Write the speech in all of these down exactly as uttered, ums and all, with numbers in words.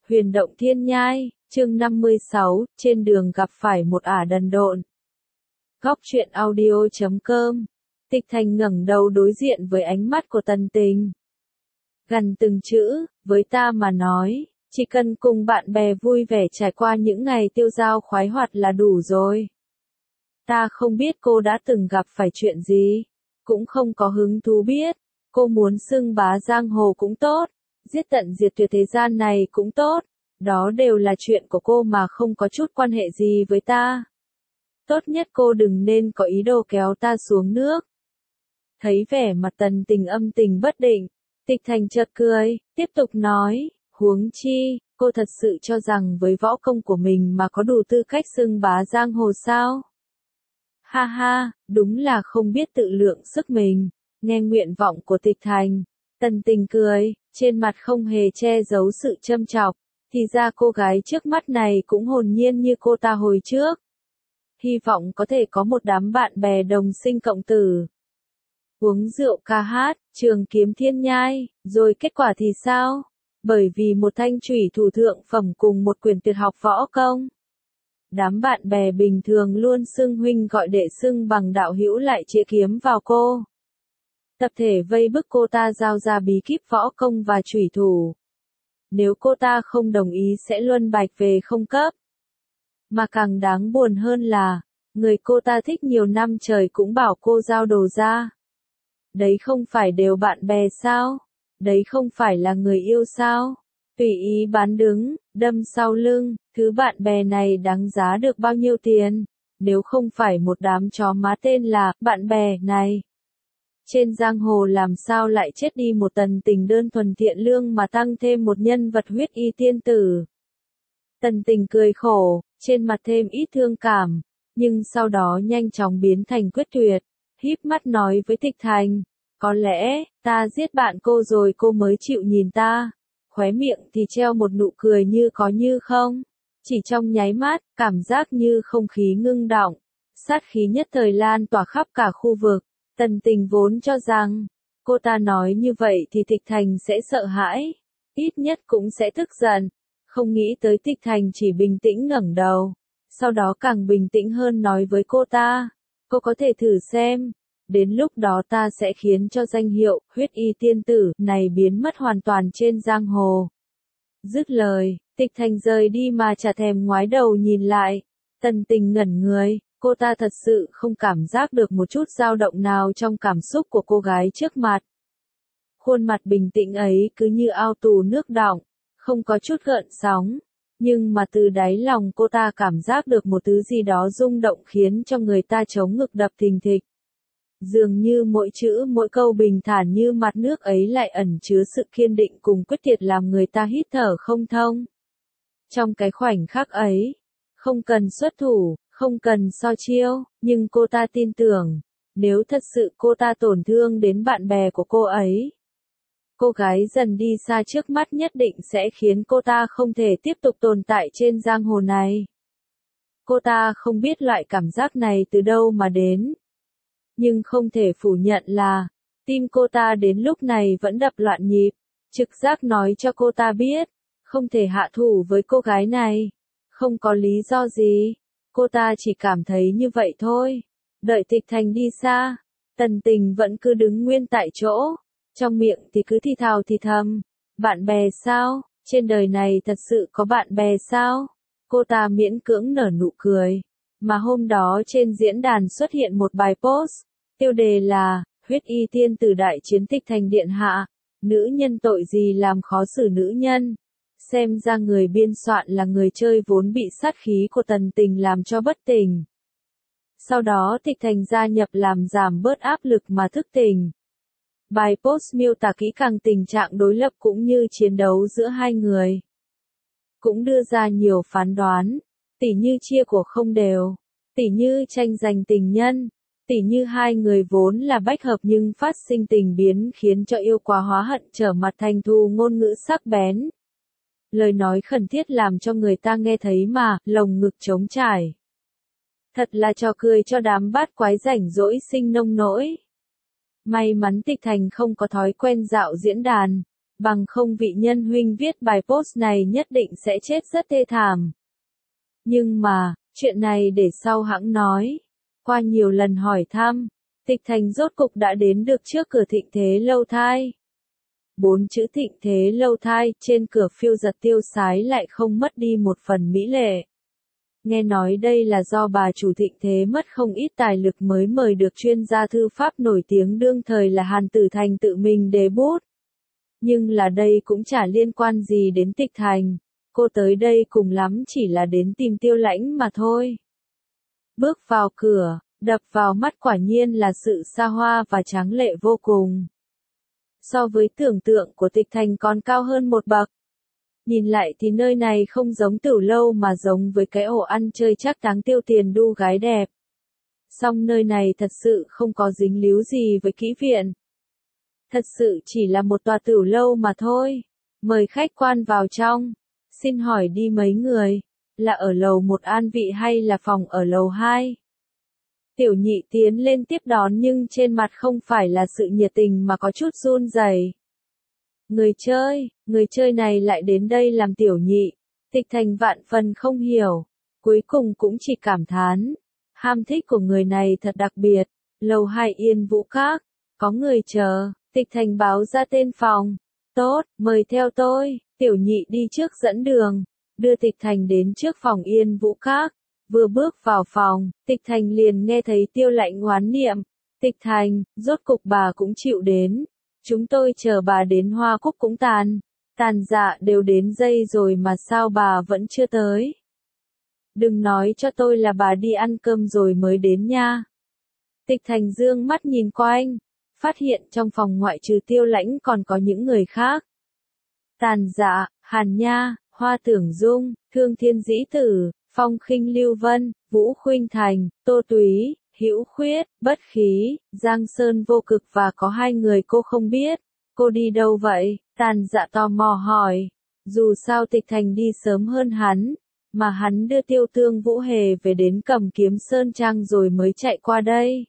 Huyền động thiên nhai, chương năm mươi sáu, trên đường gặp phải một ả đần độn. Góc truyện audio chấm com. Tịch Thành ngẩng đầu đối diện với ánh mắt của Tần Tình. Gần từng chữ, với ta mà nói, chỉ cần cùng bạn bè vui vẻ trải qua những ngày tiêu dao khoái hoạt là đủ rồi. Ta không biết cô đã từng gặp phải chuyện gì, cũng không có hứng thú biết, cô muốn xưng bá giang hồ cũng tốt, giết tận diệt tuyệt thế gian này cũng tốt, đó đều là chuyện của cô mà không có chút quan hệ gì với ta. Tốt nhất cô đừng nên có ý đồ kéo ta xuống nước. Thấy vẻ mặt Tần Tình âm tình bất định, Tịch Thành chợt cười, tiếp tục nói, huống chi, cô thật sự cho rằng với võ công của mình mà có đủ tư cách xưng bá giang hồ sao? Ha ha, đúng là không biết tự lượng sức mình. Nghe nguyện vọng của Tịch Thành, Tần Tình cười, trên mặt không hề che giấu sự châm chọc, thì ra cô gái trước mắt này cũng hồn nhiên như cô ta hồi trước. Hy vọng có thể có một đám bạn bè đồng sinh cộng tử. Uống rượu ca hát, trường kiếm thiên nhai, rồi kết quả thì sao? Bởi vì một thanh chủy thủ thượng phẩm cùng một quyển tuyệt học võ công. Đám bạn bè bình thường luôn xưng huynh gọi đệ xưng bằng đạo hữu lại chĩa kiếm vào cô. Tập thể vây bức cô ta giao ra bí kíp võ công và chủy thủ. Nếu cô ta không đồng ý sẽ luân bạch về không cấp. Mà càng đáng buồn hơn là, người cô ta thích nhiều năm trời cũng bảo cô giao đồ ra. Đấy không phải đều bạn bè sao? Đấy không phải là người yêu sao? Tùy ý bán đứng, đâm sau lưng, thứ bạn bè này đáng giá được bao nhiêu tiền? Nếu không phải một đám chó má tên là bạn bè này. Trên giang hồ làm sao lại chết đi một Tần Tình đơn thuần thiện lương mà tăng thêm một nhân vật huyết y tiên tử. Tần Tình cười khổ, trên mặt thêm ít thương cảm, nhưng sau đó nhanh chóng biến thành quyết tuyệt, híp mắt nói với Tịch Thành, có lẽ, ta giết bạn cô rồi cô mới chịu nhìn ta. Khóe miệng thì treo một nụ cười như có như không. Chỉ trong nháy mắt, cảm giác như không khí ngưng đọng, sát khí nhất thời lan tỏa khắp cả khu vực. Tần Tình vốn cho rằng, cô ta nói như vậy thì Tịch Thành sẽ sợ hãi, ít nhất cũng sẽ tức giận. Không nghĩ tới Tịch Thành chỉ bình tĩnh ngẩng đầu, sau đó càng bình tĩnh hơn nói với cô ta, cô có thể thử xem, đến lúc đó ta sẽ khiến cho danh hiệu huyết y tiên tử này biến mất hoàn toàn trên giang hồ. Dứt lời, Tịch Thành rời đi mà chả thèm ngoái đầu nhìn lại. Tần Tình ngẩn người, cô ta thật sự không cảm giác được một chút dao động nào trong cảm xúc của cô gái trước mặt. Khuôn mặt bình tĩnh ấy cứ như ao tù nước đọng, không có chút gợn sóng, nhưng mà từ đáy lòng cô ta cảm giác được một thứ gì đó rung động khiến cho người ta chống ngực đập thình thịch. Dường như mỗi chữ mỗi câu bình thản như mặt nước ấy lại ẩn chứa sự kiên định cùng quyết tuyệt làm người ta hít thở không thông. Trong cái khoảnh khắc ấy, không cần xuất thủ, không cần so chiêu, nhưng cô ta tin tưởng, nếu thật sự cô ta tổn thương đến bạn bè của cô ấy, cô gái dần đi xa trước mắt nhất định sẽ khiến cô ta không thể tiếp tục tồn tại trên giang hồ này. Cô ta không biết loại cảm giác này từ đâu mà đến. Nhưng không thể phủ nhận là, tim cô ta đến lúc này vẫn đập loạn nhịp, trực giác nói cho cô ta biết, không thể hạ thủ với cô gái này, không có lý do gì, cô ta chỉ cảm thấy như vậy thôi. Đợi Tịch Thành đi xa, Tần Tình vẫn cứ đứng nguyên tại chỗ, trong miệng thì cứ thì thào thì thầm, bạn bè sao, trên đời này thật sự có bạn bè sao, cô ta miễn cưỡng nở nụ cười. Mà hôm đó trên diễn đàn xuất hiện một bài post, tiêu đề là, huyết y tiên tử đại chiến Tịch Thành điện hạ, nữ nhân tội gì làm khó xử nữ nhân. Xem ra người biên soạn là người chơi vốn bị sát khí của Tần Tình làm cho bất tỉnh. Sau đó Tịch Thành gia nhập làm giảm bớt áp lực mà thức tỉnh. Bài post miêu tả kỹ càng tình trạng đối lập cũng như chiến đấu giữa hai người. Cũng đưa ra nhiều phán đoán, tỉ như chia của không đều, tỉ như tranh giành tình nhân, tỉ như hai người vốn là bách hợp nhưng phát sinh tình biến khiến cho yêu quá hóa hận trở mặt thành thù ngôn ngữ sắc bén. Lời nói khẩn thiết làm cho người ta nghe thấy mà, lồng ngực trống trải. Thật là trò cười cho đám bát quái rảnh rỗi sinh nông nỗi. May mắn Tịch Thành không có thói quen dạo diễn đàn, bằng không vị nhân huynh viết bài post này nhất định sẽ chết rất thê thảm. Nhưng mà, chuyện này để sau hãng nói. Qua nhiều lần hỏi thăm, Tịch Thành rốt cục đã đến được trước cửa Thịnh Thế Lâu Thai. Bốn chữ Thịnh Thế Lâu Thai trên cửa phiêu giật tiêu sái lại không mất đi một phần mỹ lệ. Nghe nói đây là do bà chủ Thịnh Thế mất không ít tài lực mới mời được chuyên gia thư pháp nổi tiếng đương thời là Hàn Tử Thành tự mình đề bút. Nhưng là đây cũng chả liên quan gì đến Tịch Thành, cô tới đây cùng lắm chỉ là đến tìm Tiêu Lãnh mà thôi. Bước vào cửa, đập vào mắt quả nhiên là sự xa hoa và tráng lệ vô cùng. So với tưởng tượng của Tịch Thành còn cao hơn một bậc. Nhìn lại thì nơi này không giống tửu lâu mà giống với cái ổ ăn chơi chắc táng tiêu tiền đu gái đẹp. Song nơi này thật sự không có dính líu gì với kỹ viện. Thật sự chỉ là một tòa tửu lâu mà thôi. Mời khách quan vào trong. Xin hỏi đi mấy người, là ở lầu một an vị hay là phòng ở lầu hai? Tiểu Nhị tiến lên tiếp đón nhưng trên mặt không phải là sự nhiệt tình mà có chút run rẩy. Người chơi, người chơi này lại đến đây làm Tiểu Nhị. Tịch Thành vạn phần không hiểu, cuối cùng cũng chỉ cảm thán. Ham thích của người này thật đặc biệt, lầu hai Yên Vũ Các, có người chờ, Tịch Thành báo ra tên phòng. Tốt, mời theo tôi, Tiểu Nhị đi trước dẫn đường, đưa Tịch Thành đến trước phòng Yên Vũ Các. Vừa bước vào phòng, Tịch Thành liền nghe thấy Tiêu Lãnh oán niệm. Tịch Thành, rốt cục bà cũng chịu đến. Chúng tôi chờ bà đến hoa cúc cũng tàn. Tàn dạ đều đến giây rồi mà sao bà vẫn chưa tới. Đừng nói cho tôi là bà đi ăn cơm rồi mới đến nha. Tịch Thành dương mắt nhìn quanh, phát hiện trong phòng ngoại trừ Tiêu Lãnh còn có những người khác. Tàn dạ, Hàn Nha, Hoa Tưởng Dung, Thương Thiên Dĩ Tử, Phong Khinh Lưu Vân, Vũ Khuynh Thành, Tô Túy, Hữu Khuyết, Bất Khí, Giang Sơn Vô Cực và có hai người cô không biết. Cô đi đâu vậy? Tàn dạ tò mò hỏi. Dù sao Tịch Thành đi sớm hơn hắn, mà hắn đưa Tiêu Tương Vũ Hề về đến Cầm Kiếm Sơn Trang rồi mới chạy qua đây.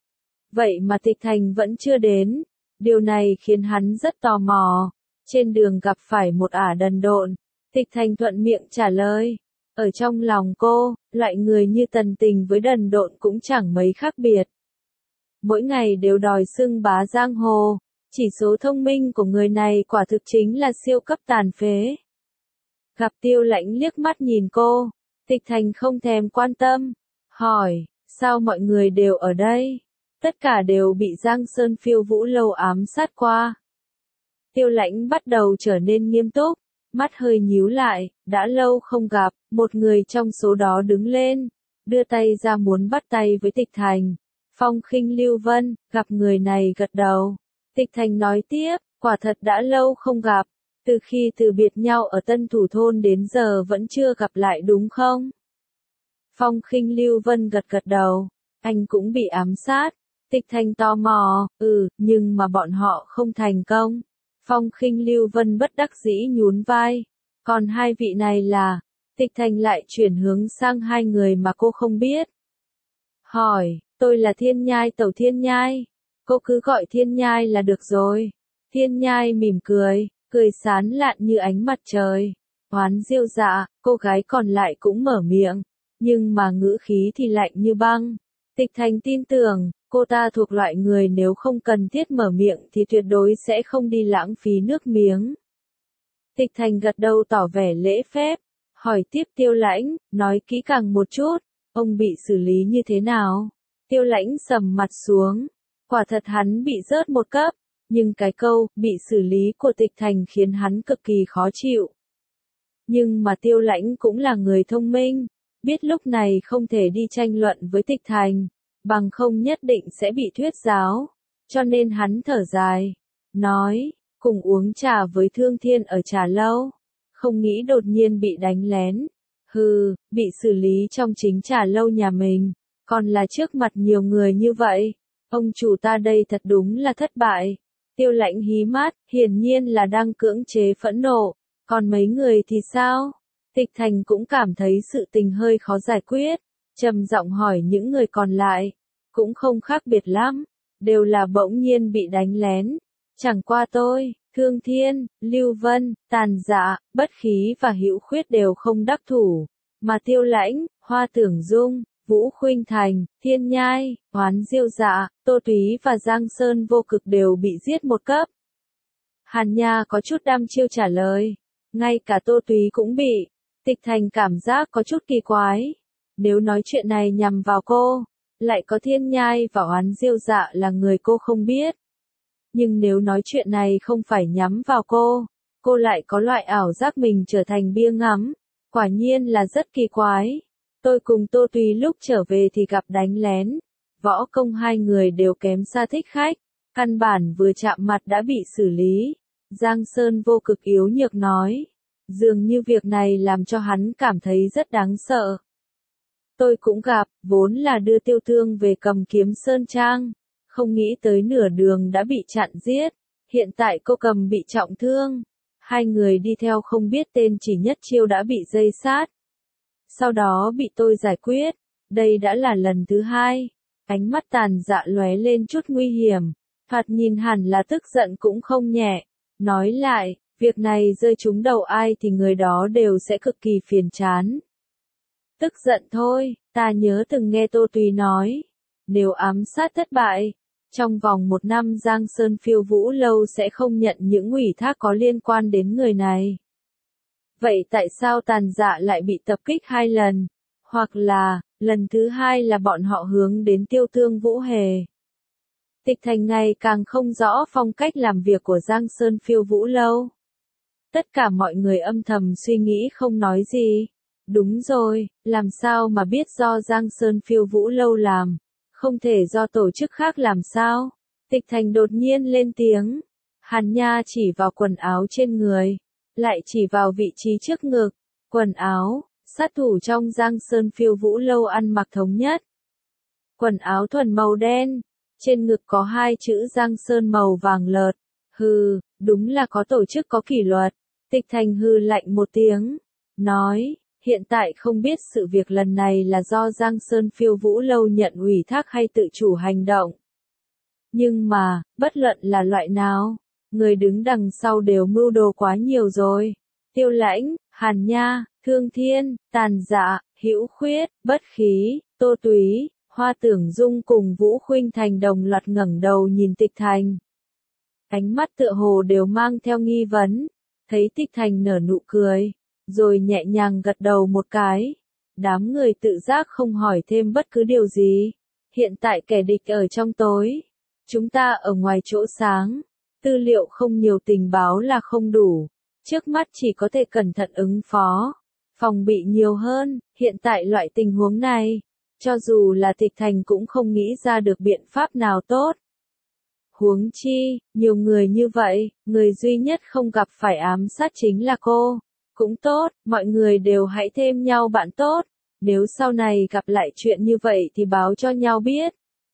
Vậy mà Tịch Thành vẫn chưa đến. Điều này khiến hắn rất tò mò. Trên đường gặp phải một ả đần độn. Tịch Thành thuận miệng trả lời. Ở trong lòng cô, loại người như Tần Tình với đần độn cũng chẳng mấy khác biệt. Mỗi ngày đều đòi xưng bá giang hồ, chỉ số thông minh của người này quả thực chính là siêu cấp tàn phế. Gặp Tiêu Lãnh liếc mắt nhìn cô, Tịch Thành không thèm quan tâm, hỏi, sao mọi người đều ở đây? Tất cả đều bị Giang Sơn Phiêu Vũ Lâu ám sát qua. Tiêu Lãnh bắt đầu trở nên nghiêm túc. Mắt hơi nhíu lại, đã lâu không gặp, một người trong số đó đứng lên, đưa tay ra muốn bắt tay với Tịch Thành. Phong Khinh Lưu Vân, gặp người này gật đầu. Tịch Thành nói tiếp, quả thật đã lâu không gặp, từ khi từ biệt nhau ở Tân Thủ Thôn đến giờ vẫn chưa gặp lại đúng không? Phong Khinh Lưu Vân gật gật đầu, anh cũng bị ám sát. Tịch Thành tò mò, ừ, nhưng mà bọn họ không thành công. Phong Khinh Lưu Vân bất đắc dĩ nhún vai. Còn hai vị này là, Tịch Thành lại chuyển hướng sang hai người mà cô không biết. Hỏi, tôi là Thiên Nhai Tẩu Thiên Nhai. Cô cứ gọi Thiên Nhai là được rồi. Thiên Nhai mỉm cười, cười sán lạn như ánh mặt trời. Oán diêu dạ, cô gái còn lại cũng mở miệng, nhưng mà ngữ khí thì lạnh như băng. Tịch Thành tin tưởng, cô ta thuộc loại người nếu không cần thiết mở miệng thì tuyệt đối sẽ không đi lãng phí nước miếng. Tịch Thành gật đầu tỏ vẻ lễ phép, hỏi tiếp Tiêu Lãnh, nói kỹ càng một chút, ông bị xử lý như thế nào? Tiêu Lãnh sầm mặt xuống, quả thật hắn bị rớt một cấp, nhưng cái câu, bị xử lý của Tịch Thành khiến hắn cực kỳ khó chịu. Nhưng mà Tiêu Lãnh cũng là người thông minh, biết lúc này không thể đi tranh luận với Tịch Thành, bằng không nhất định sẽ bị thuyết giáo, cho nên hắn thở dài, nói, cùng uống trà với Thương Thiên ở trà lâu, không nghĩ đột nhiên bị đánh lén, hừ, bị xử lý trong chính trà lâu nhà mình, còn là trước mặt nhiều người như vậy, ông chủ ta đây thật đúng là thất bại. Tiêu Lãnh hí mắt, hiển nhiên là đang cưỡng chế phẫn nộ, còn mấy người thì sao? Tịch Thành cũng cảm thấy sự tình hơi khó giải quyết, trầm giọng hỏi những người còn lại, cũng không khác biệt lắm, đều là bỗng nhiên bị đánh lén. Chẳng qua tôi, Thương Thiên, Lưu Vân, Tàn Dạ, Bất Khí và Hữu Khuyết đều không đắc thủ, mà Tiêu Lãnh, Hoa Tưởng Dung, Vũ Khuynh Thành, Thiên Nhai, Hoán Diêu Dạ, Tô Túy và Giang Sơn Vô Cực đều bị giết một cấp. Hàn Nha có chút đăm chiêu trả lời, ngay cả Tô Túy cũng bị. Tịch Thành cảm giác có chút kỳ quái. Nếu nói chuyện này nhằm vào cô, lại có Thiên Nhai và Hoán Diêu Dạ là người cô không biết. Nhưng nếu nói chuyện này không phải nhắm vào cô, cô lại có loại ảo giác mình trở thành bia ngắm. Quả nhiên là rất kỳ quái. Tôi cùng Tô Túy lúc trở về thì gặp đánh lén. Võ công hai người đều kém xa Thích Khách. Căn bản vừa chạm mặt đã bị xử lý. Giang Sơn Vô Cực yếu nhược nói. Dường như việc này làm cho hắn cảm thấy rất đáng sợ. Tôi cũng gặp, vốn là đưa Tiêu Thương về Cầm Kiếm Sơn Trang. Không nghĩ tới nửa đường đã bị chặn giết. Hiện tại cô Cầm bị trọng thương. Hai người đi theo không biết tên chỉ nhất chiêu đã bị dây sát. Sau đó bị tôi giải quyết. Đây đã là lần thứ hai. Ánh mắt Tàn Dạ lóe lên chút nguy hiểm. Thoạt nhìn hẳn là tức giận cũng không nhẹ. Nói lại, việc này rơi trúng đầu ai thì người đó đều sẽ cực kỳ phiền chán. Tức giận thôi, ta nhớ từng nghe Tô Túy nói. Nếu ám sát thất bại, trong vòng một năm Giang Sơn Phiêu Vũ Lâu sẽ không nhận những ủy thác có liên quan đến người này. Vậy tại sao Tàn Dạ lại bị tập kích hai lần? Hoặc là, lần thứ hai là bọn họ hướng đến Tiêu Thương Vũ Hề. Tịch Thành ngày càng không rõ phong cách làm việc của Giang Sơn Phiêu Vũ Lâu. Tất cả mọi người âm thầm suy nghĩ không nói gì. Đúng rồi, làm sao mà biết do Giang Sơn Phiêu Vũ Lâu làm? Không thể do tổ chức khác làm sao? Tịch Thành đột nhiên lên tiếng. Hàn Nha chỉ vào quần áo trên người. Lại chỉ vào vị trí trước ngực. Quần áo, sát thủ trong Giang Sơn Phiêu Vũ Lâu ăn mặc thống nhất. Quần áo thuần màu đen. Trên ngực có hai chữ Giang Sơn màu vàng lợt. Hừ, đúng là có tổ chức có kỷ luật. Tịch Thành hừ lạnh một tiếng. Nói, hiện tại không biết sự việc lần này là do Giang Sơn Phiêu Vũ Lâu nhận ủy thác hay tự chủ hành động. Nhưng mà, bất luận là loại nào, người đứng đằng sau đều mưu đồ quá nhiều rồi. Tiêu Lãnh, Hàn Nha, Thương Thiên, Tàn Dạ, Hữu Khuyết, Bất Khí, Tô Túy, Hoa Tưởng Dung cùng Vũ Khuynh Thành đồng loạt ngẩng đầu nhìn Tịch Thành. Ánh mắt tựa hồ đều mang theo nghi vấn. Thấy Tịch Thành nở nụ cười, rồi nhẹ nhàng gật đầu một cái. Đám người tự giác không hỏi thêm bất cứ điều gì. Hiện tại kẻ địch ở trong tối. Chúng ta ở ngoài chỗ sáng. Tư liệu không nhiều, tình báo là không đủ. Trước mắt chỉ có thể cẩn thận ứng phó. Phòng bị nhiều hơn. Hiện tại loại tình huống này, cho dù là Tịch Thành cũng không nghĩ ra được biện pháp nào tốt. Huống chi, nhiều người như vậy, người duy nhất không gặp phải ám sát chính là cô. Cũng tốt, mọi người đều hãy thêm nhau bạn tốt. Nếu sau này gặp lại chuyện như vậy thì báo cho nhau biết.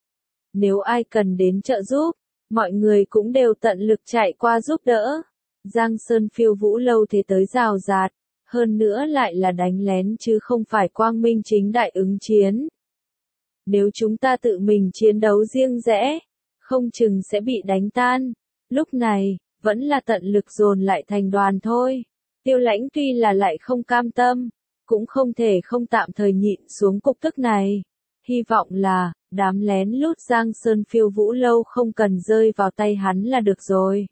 Nếu ai cần đến trợ giúp, mọi người cũng đều tận lực chạy qua giúp đỡ. Giang Sơn Phiêu Vũ Lâu thế tới rào rạt, hơn nữa lại là đánh lén chứ không phải quang minh chính đại ứng chiến. Nếu chúng ta tự mình chiến đấu riêng rẽ, không chừng sẽ bị đánh tan. Lúc này, vẫn là tận lực dồn lại thành đoàn thôi. Tiêu Lãnh tuy là lại không cam tâm, cũng không thể không tạm thời nhịn xuống cục tức này. Hy vọng là, đám lén lút Giang Sơn Phiêu Vũ Lâu không cần rơi vào tay hắn là được rồi.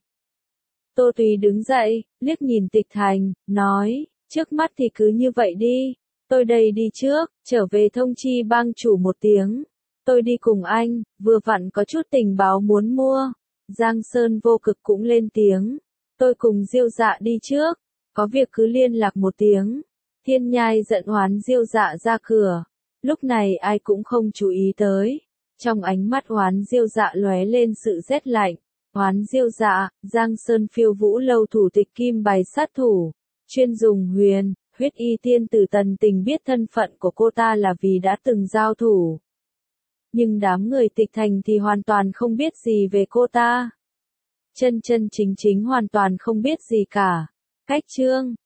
Tô Túy đứng dậy, liếc nhìn Tịch Thành, nói, trước mắt thì cứ như vậy đi. Tôi đây đi trước, trở về thông chi bang chủ một tiếng. Tôi đi cùng anh, vừa vặn có chút tình báo muốn mua. Giang Sơn Vô Cực cũng lên tiếng. Tôi cùng Diêu Dạ đi trước. Có việc cứ liên lạc một tiếng. Thiên Nhai giận Hoán Diêu Dạ ra cửa. Lúc này ai cũng không chú ý tới. Trong ánh mắt Hoán Diêu Dạ lóe lên sự rét lạnh. Hoán Diêu Dạ, Giang Sơn Phiêu Vũ Lâu thủ tịch kim bài sát thủ. Chuyên dùng huyền, huyết y tiên tử Tần Tình biết thân phận của cô ta là vì đã từng giao thủ. Nhưng đám người Tịch Thành thì hoàn toàn không biết gì về cô ta. Chân chân chính chính hoàn toàn không biết gì cả. Cách chương